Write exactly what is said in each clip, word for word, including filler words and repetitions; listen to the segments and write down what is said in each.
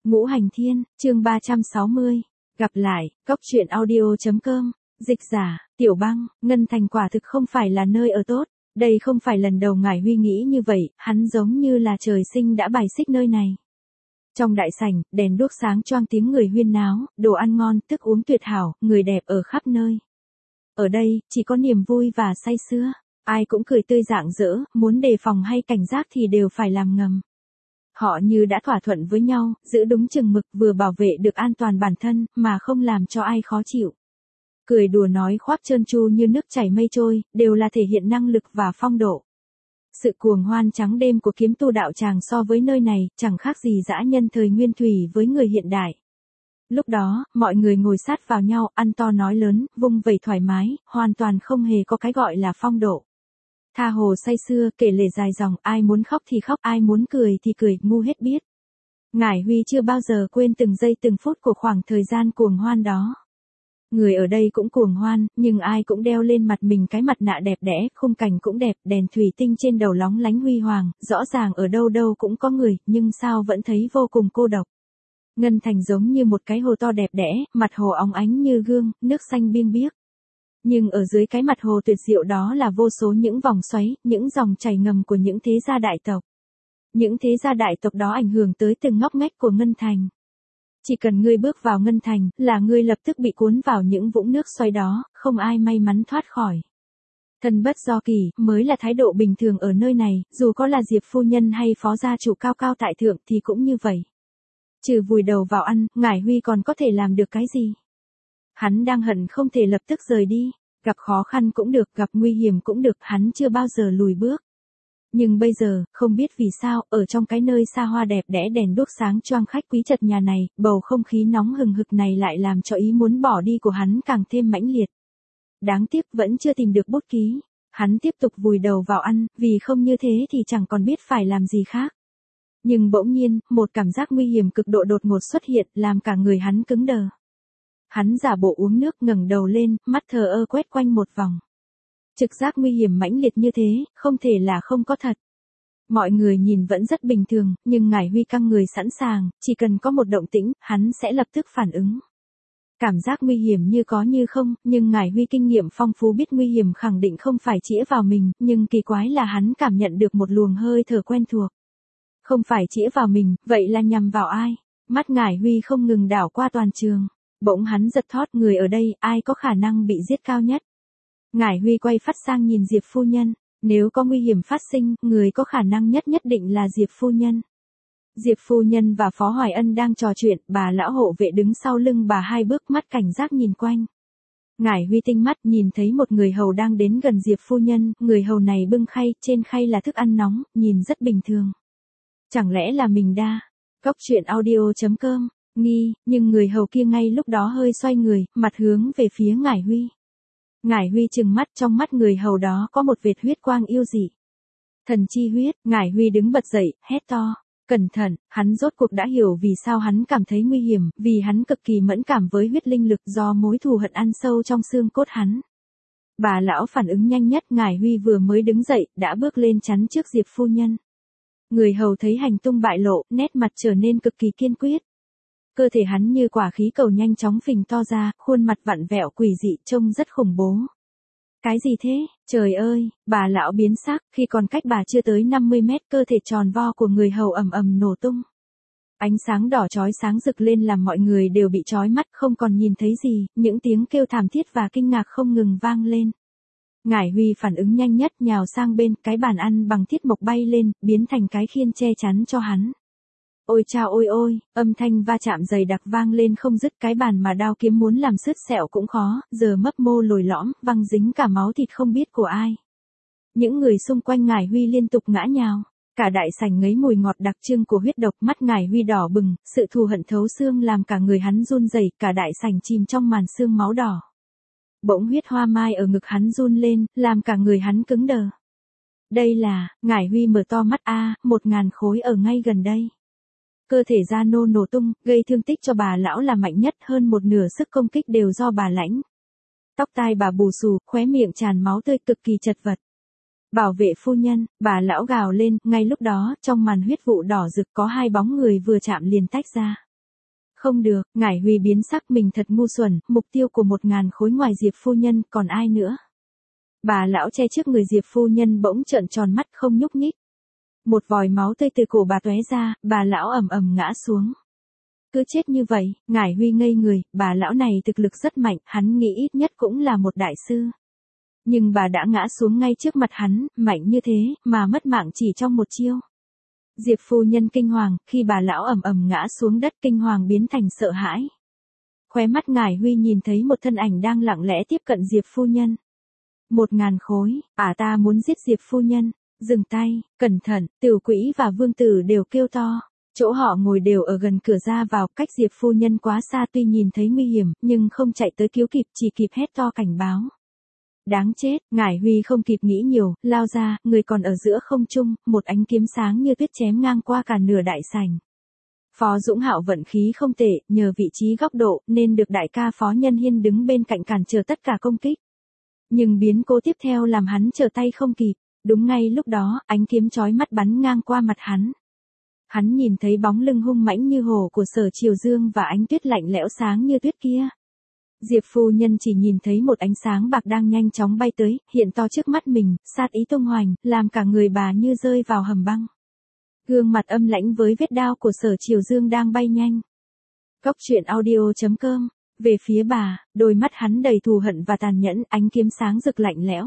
Ngũ Hành Thiên, chương ba trăm sáu mươi. Gặp lại, cốc truyện audio chấm com. Dịch giả, Tiểu Băng, Ngân Thành quả thực không phải là nơi ở tốt. Đây không phải lần đầu Ngải Huy nghĩ như vậy, hắn giống như là trời sinh đã bài xích nơi này. Trong đại sảnh, đèn đuốc sáng choang, tiếng người huyên náo, đồ ăn ngon, thức uống tuyệt hảo, người đẹp ở khắp nơi. Ở đây, chỉ có niềm vui và say sưa. Ai cũng cười tươi rạng rỡ, muốn đề phòng hay cảnh giác thì đều phải làm ngầm. Họ như đã thỏa thuận với nhau, giữ đúng chừng mực, vừa bảo vệ được an toàn bản thân, mà không làm cho ai khó chịu. Cười đùa nói khoác trơn tru như nước chảy mây trôi, đều là thể hiện năng lực và phong độ. Sự cuồng hoan trắng đêm của kiếm tu đạo tràng so với nơi này, chẳng khác gì dã nhân thời nguyên thủy với người hiện đại. Lúc đó, mọi người ngồi sát vào nhau, ăn to nói lớn, vung vẩy thoải mái, hoàn toàn không hề có cái gọi là phong độ. Tha hồ say sưa, kể lể dài dòng, ai muốn khóc thì khóc, ai muốn cười thì cười, ngu hết biết. Ngải Huy chưa bao giờ quên từng giây từng phút của khoảng thời gian cuồng hoan đó. Người ở đây cũng cuồng hoan, nhưng ai cũng đeo lên mặt mình cái mặt nạ đẹp đẽ, khung cảnh cũng đẹp, đèn thủy tinh trên đầu lóng lánh huy hoàng, rõ ràng ở đâu đâu cũng có người, nhưng sao vẫn thấy vô cùng cô độc. Ngân Thành giống như một cái hồ to đẹp đẽ, mặt hồ óng ánh như gương, nước xanh biêng biếc. Nhưng ở dưới cái mặt hồ tuyệt diệu đó là vô số những vòng xoáy, những dòng chảy ngầm của những thế gia đại tộc. Những thế gia đại tộc đó ảnh hưởng tới từng ngóc ngách của Ngân Thành. Chỉ cần ngươi bước vào Ngân Thành, là ngươi lập tức bị cuốn vào những vũng nước xoáy đó, không ai may mắn thoát khỏi. Thân bất do kỳ, mới là thái độ bình thường ở nơi này, dù có là Diệp phu nhân hay phó gia chủ cao cao tại thượng thì cũng như vậy. Trừ vùi đầu vào ăn, Ngải Huy còn có thể làm được cái gì? Hắn đang hận không thể lập tức rời đi, gặp khó khăn cũng được, gặp nguy hiểm cũng được, hắn chưa bao giờ lùi bước. Nhưng bây giờ, không biết vì sao, ở trong cái nơi xa hoa đẹp đẽ đèn đuốc sáng choang khách quý chật nhà này, bầu không khí nóng hừng hực này lại làm cho ý muốn bỏ đi của hắn càng thêm mãnh liệt. Đáng tiếc vẫn chưa tìm được bút ký, hắn tiếp tục vùi đầu vào ăn, vì không như thế thì chẳng còn biết phải làm gì khác. Nhưng bỗng nhiên, một cảm giác nguy hiểm cực độ đột ngột xuất hiện, làm cả người hắn cứng đờ. Hắn giả bộ uống nước, ngẩng đầu lên, mắt thờ ơ quét quanh một vòng. Trực giác nguy hiểm mãnh liệt như thế, không thể là không có thật. Mọi người nhìn vẫn rất bình thường, nhưng Ngải Huy căng người sẵn sàng, chỉ cần có một động tĩnh, hắn sẽ lập tức phản ứng. Cảm giác nguy hiểm như có như không, nhưng Ngải Huy kinh nghiệm phong phú biết nguy hiểm khẳng định không phải chĩa vào mình, nhưng kỳ quái là hắn cảm nhận được một luồng hơi thở quen thuộc. Không phải chĩa vào mình, vậy là nhằm vào ai? Mắt Ngải Huy không ngừng đảo qua toàn trường. Bỗng hắn giật thót, người ở đây, ai có khả năng bị giết cao nhất? Ngải Huy quay phát sang nhìn Diệp phu nhân, nếu có nguy hiểm phát sinh, người có khả năng nhất nhất định là Diệp phu nhân. Diệp phu nhân và Phó Hoài Ân đang trò chuyện, bà lão hộ vệ đứng sau lưng bà hai bước, mắt cảnh giác nhìn quanh. Ngải Huy tinh mắt nhìn thấy một người hầu đang đến gần Diệp phu nhân, người hầu này bưng khay, trên khay là thức ăn nóng, nhìn rất bình thường. Chẳng lẽ là mình đa? Cốc truyện audio chấm com. Nghi, nhưng người hầu kia ngay lúc đó hơi xoay người, mặt hướng về phía Ngải Huy. Ngải Huy trừng mắt, trong mắt người hầu đó có một vệt huyết quang yêu dị. Thần chi huyết, Ngải Huy đứng bật dậy, hét to. Cẩn thận, hắn rốt cuộc đã hiểu vì sao hắn cảm thấy nguy hiểm, vì hắn cực kỳ mẫn cảm với huyết linh lực do mối thù hận ăn sâu trong xương cốt hắn. Bà lão phản ứng nhanh nhất, Ngải Huy vừa mới đứng dậy, đã bước lên chắn trước Diệp phu nhân. Người hầu thấy hành tung bại lộ, nét mặt trở nên cực kỳ kiên quyết. Cơ thể hắn như quả khí cầu nhanh chóng phình to ra, khuôn mặt vặn vẹo quỷ dị, trông rất khủng bố. Cái gì thế? Trời ơi, bà lão biến sắc, khi còn cách bà chưa tới năm mươi mét, cơ thể tròn vo của người hầu ầm ầm nổ tung. Ánh sáng đỏ chói sáng rực lên làm mọi người đều bị chói mắt, không còn nhìn thấy gì, những tiếng kêu thảm thiết và kinh ngạc không ngừng vang lên. Ngải Huy phản ứng nhanh nhất, nhào sang bên, cái bàn ăn bằng thiết mộc bay lên, biến thành cái khiên che chắn cho hắn. Ôi chao ôi ôi, âm thanh va chạm dày đặc vang lên không dứt, cái bàn mà đao kiếm muốn làm sứt sẹo cũng khó, giờ mấp mô lồi lõm, văng dính cả máu thịt không biết của ai. Những người xung quanh Ngải Huy liên tục ngã nhào, cả đại sảnh ngấy mùi ngọt đặc trưng của huyết độc, mắt Ngải Huy đỏ bừng, sự thù hận thấu xương làm cả người hắn run rẩy, cả đại sảnh chìm trong màn sương máu đỏ. Bỗng huyết hoa mai ở ngực hắn run lên, làm cả người hắn cứng đờ. Đây là, Ngải Huy mở to mắt, a, một ngàn khối ở ngay gần đây. Cơ thể da nô nổ tung, gây thương tích cho bà lão là mạnh nhất, hơn một nửa sức công kích đều do bà lãnh. Tóc tai bà bù xù, khóe miệng tràn máu tươi, cực kỳ chật vật. Bảo vệ phu nhân, bà lão gào lên, ngay lúc đó, trong màn huyết vụ đỏ rực có hai bóng người vừa chạm liền tách ra. Không được, Ngải Huy biến sắc, mình thật ngu xuẩn, mục tiêu của một ngàn khối ngoài Diệp phu nhân, còn ai nữa? Bà lão che trước người Diệp phu nhân bỗng trợn tròn mắt không nhúc nhích. Một vòi máu tươi từ cổ bà tóe ra, bà lão ầm ầm ngã xuống. Cứ chết như vậy, Ngải Huy ngây người, bà lão này thực lực rất mạnh, hắn nghĩ ít nhất cũng là một đại sư. Nhưng bà đã ngã xuống ngay trước mặt hắn, mạnh như thế, mà mất mạng chỉ trong một chiêu. Diệp phu nhân kinh hoàng, khi bà lão ầm ầm ngã xuống đất, kinh hoàng biến thành sợ hãi. Khóe mắt Ngải Huy nhìn thấy một thân ảnh đang lặng lẽ tiếp cận Diệp phu nhân. Một ngàn khối, à ta muốn giết Diệp phu nhân. Dừng tay, cẩn thận, Tiểu Quỹ và Vương Tử đều kêu to. Chỗ họ ngồi đều ở gần cửa ra vào, cách Diệp phu nhân quá xa, tuy nhìn thấy nguy hiểm, nhưng không chạy tới cứu kịp, chỉ kịp hét to cảnh báo. Đáng chết, Ngải Huy không kịp nghĩ nhiều, lao ra, người còn ở giữa không trung, một ánh kiếm sáng như tuyết chém ngang qua cả nửa đại sảnh. Phó Dũng Hạo vận khí không tệ, nhờ vị trí góc độ, nên được đại ca Phó Nhân Hiên đứng bên cạnh cản trở tất cả công kích. Nhưng biến cố tiếp theo làm hắn trở tay không kịp. Đúng ngay lúc đó, ánh kiếm chói mắt bắn ngang qua mặt hắn. Hắn nhìn thấy bóng lưng hung mãnh như hổ của Sở Triều Dương và ánh tuyết lạnh lẽo sáng như tuyết kia. Diệp phu nhân chỉ nhìn thấy một ánh sáng bạc đang nhanh chóng bay tới, hiện to trước mắt mình, sát ý tung hoành, làm cả người bà như rơi vào hầm băng. Gương mặt âm lãnh với vết đao của Sở Triều Dương đang bay nhanh. Cốc truyện audio chấm com. Về phía bà, đôi mắt hắn đầy thù hận và tàn nhẫn, ánh kiếm sáng rực lạnh lẽo.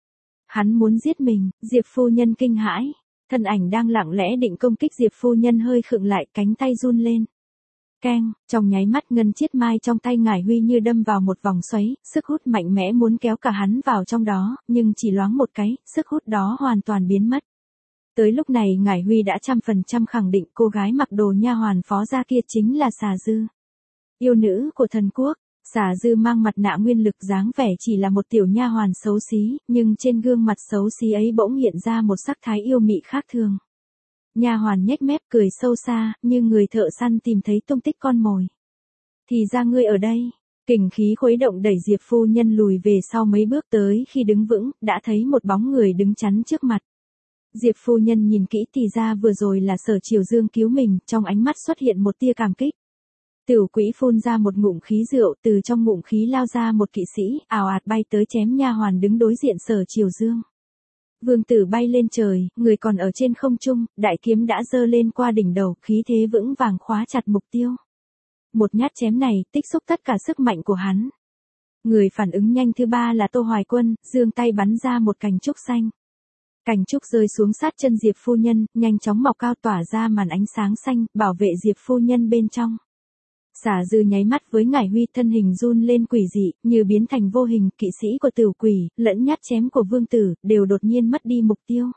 Hắn muốn giết mình, Diệp phu nhân kinh hãi. Thân ảnh đang lặng lẽ định công kích Diệp phu nhân hơi khựng lại, cánh tay run lên. Keng, trong nháy mắt ngân chiết mai trong tay Ngải Huy như đâm vào một vòng xoáy, sức hút mạnh mẽ muốn kéo cả hắn vào trong đó, nhưng chỉ loáng một cái, sức hút đó hoàn toàn biến mất. Tới lúc này Ngải Huy đã trăm phần trăm khẳng định cô gái mặc đồ nha hoàn Phó gia kia chính là Xà Dư. Yêu nữ của thần quốc. Xà Dư mang mặt nạ nguyên lực, dáng vẻ chỉ là một tiểu nha hoàn xấu xí, nhưng trên gương mặt xấu xí ấy bỗng hiện ra một sắc thái yêu mị khác thường. Nha hoàn nhếch mép cười sâu xa, như người thợ săn tìm thấy tung tích con mồi. Thì ra ngươi ở đây. Kình khí khuấy động đẩy Diệp phu nhân lùi về sau mấy bước, tới khi đứng vững, đã thấy một bóng người đứng chắn trước mặt. Diệp phu nhân nhìn kỹ thì ra vừa rồi là Sở Triều Dương cứu mình, trong ánh mắt xuất hiện một tia cảm kích. Tiểu Quỹ phun ra một ngụm khí rượu, từ trong ngụm khí lao ra một kỵ sĩ, ào ạt bay tới chém nha hoàn đứng đối diện Sở Triều Dương. Vương Tử bay lên trời, người còn ở trên không trung, đại kiếm đã giơ lên qua đỉnh đầu, khí thế vững vàng khóa chặt mục tiêu. Một nhát chém này, tích xúc tất cả sức mạnh của hắn. Người phản ứng nhanh thứ ba là Tô Hoài Quân, giương tay bắn ra một cành trúc xanh. Cành trúc rơi xuống sát chân Diệp phu nhân, nhanh chóng mọc cao tỏa ra màn ánh sáng xanh, bảo vệ Diệp phu nhân bên trong. Xà Dư nháy mắt với Ngải Huy, thân hình run lên quỷ dị, như biến thành vô hình, kỵ sĩ của Tiểu Quỷ, lẫn nhát chém của Vương Tử, đều đột nhiên mất đi mục tiêu.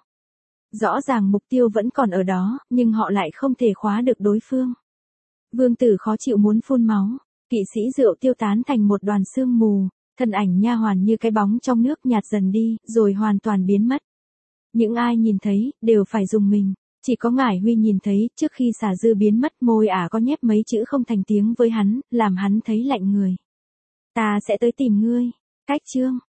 Rõ ràng mục tiêu vẫn còn ở đó, nhưng họ lại không thể khóa được đối phương. Vương Tử khó chịu muốn phun máu, kỵ sĩ rượu tiêu tán thành một đoàn sương mù, thân ảnh nha hoàn như cái bóng trong nước nhạt dần đi, rồi hoàn toàn biến mất. Những ai nhìn thấy, đều phải rùng mình. Chỉ có Ngải Huy nhìn thấy, trước khi Xà Dư biến mất, môi ả có nhép mấy chữ không thành tiếng với hắn, làm hắn thấy lạnh người. Ta sẽ tới tìm ngươi. Cách chương.